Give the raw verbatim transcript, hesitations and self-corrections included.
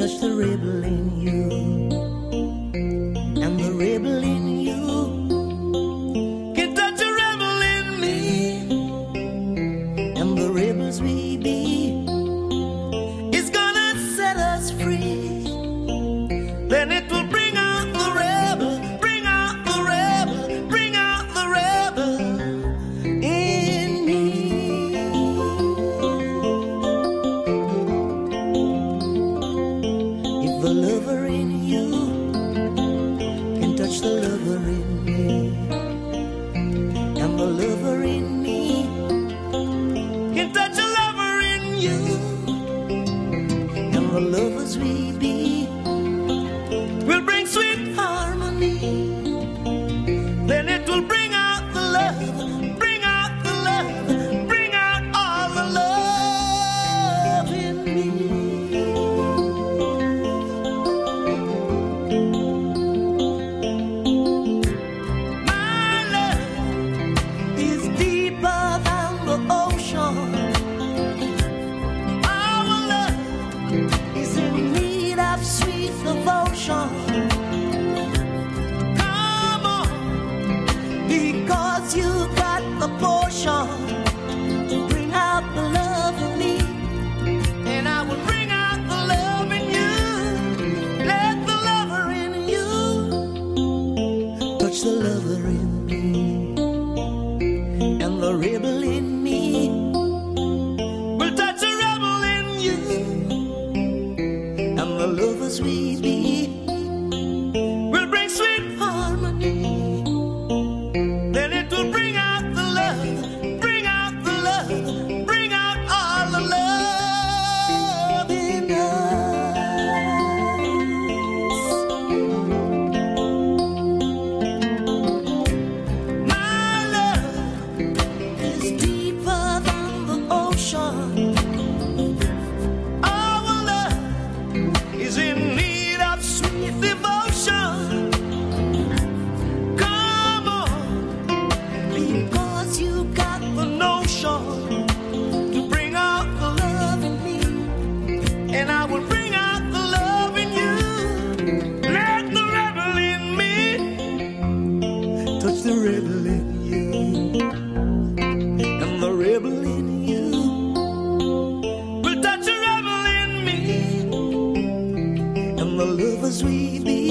touch the rebel in you, and the rebel in you can touch a rebel in me, and the rebels we be is gonna set us free. Then it will bring out the rebel, bring out the rebel, bring out the rebel in me. If the lover in you can touch the lover in me, and the lover in me can touch a lover in you, and the lovers we be will bring sweet harmony. Then it will bring out the love, bring out the love, bring out all the love in me. My love is deeper than the ocean. Our love is in need of sweet devotion. Come on, because you got the portion to bring out the love in me, and I will bring out the love in you. Let the lover in you touch the lover in me, and the rebel in me will touch a rebel in you, and the lovers we be will bring sweet harmony. Then it will bring out the love, bring out the love, bring out all the love in us. My love is deeper than the ocean. Our love is in need of sweet devotion. Come on, because you got the notion to bring out the love in me, and I will bring out the love in you. Let the rebel in me touch the rebel in you, and the rebel in you will touch a rebel in me, and the lovers we be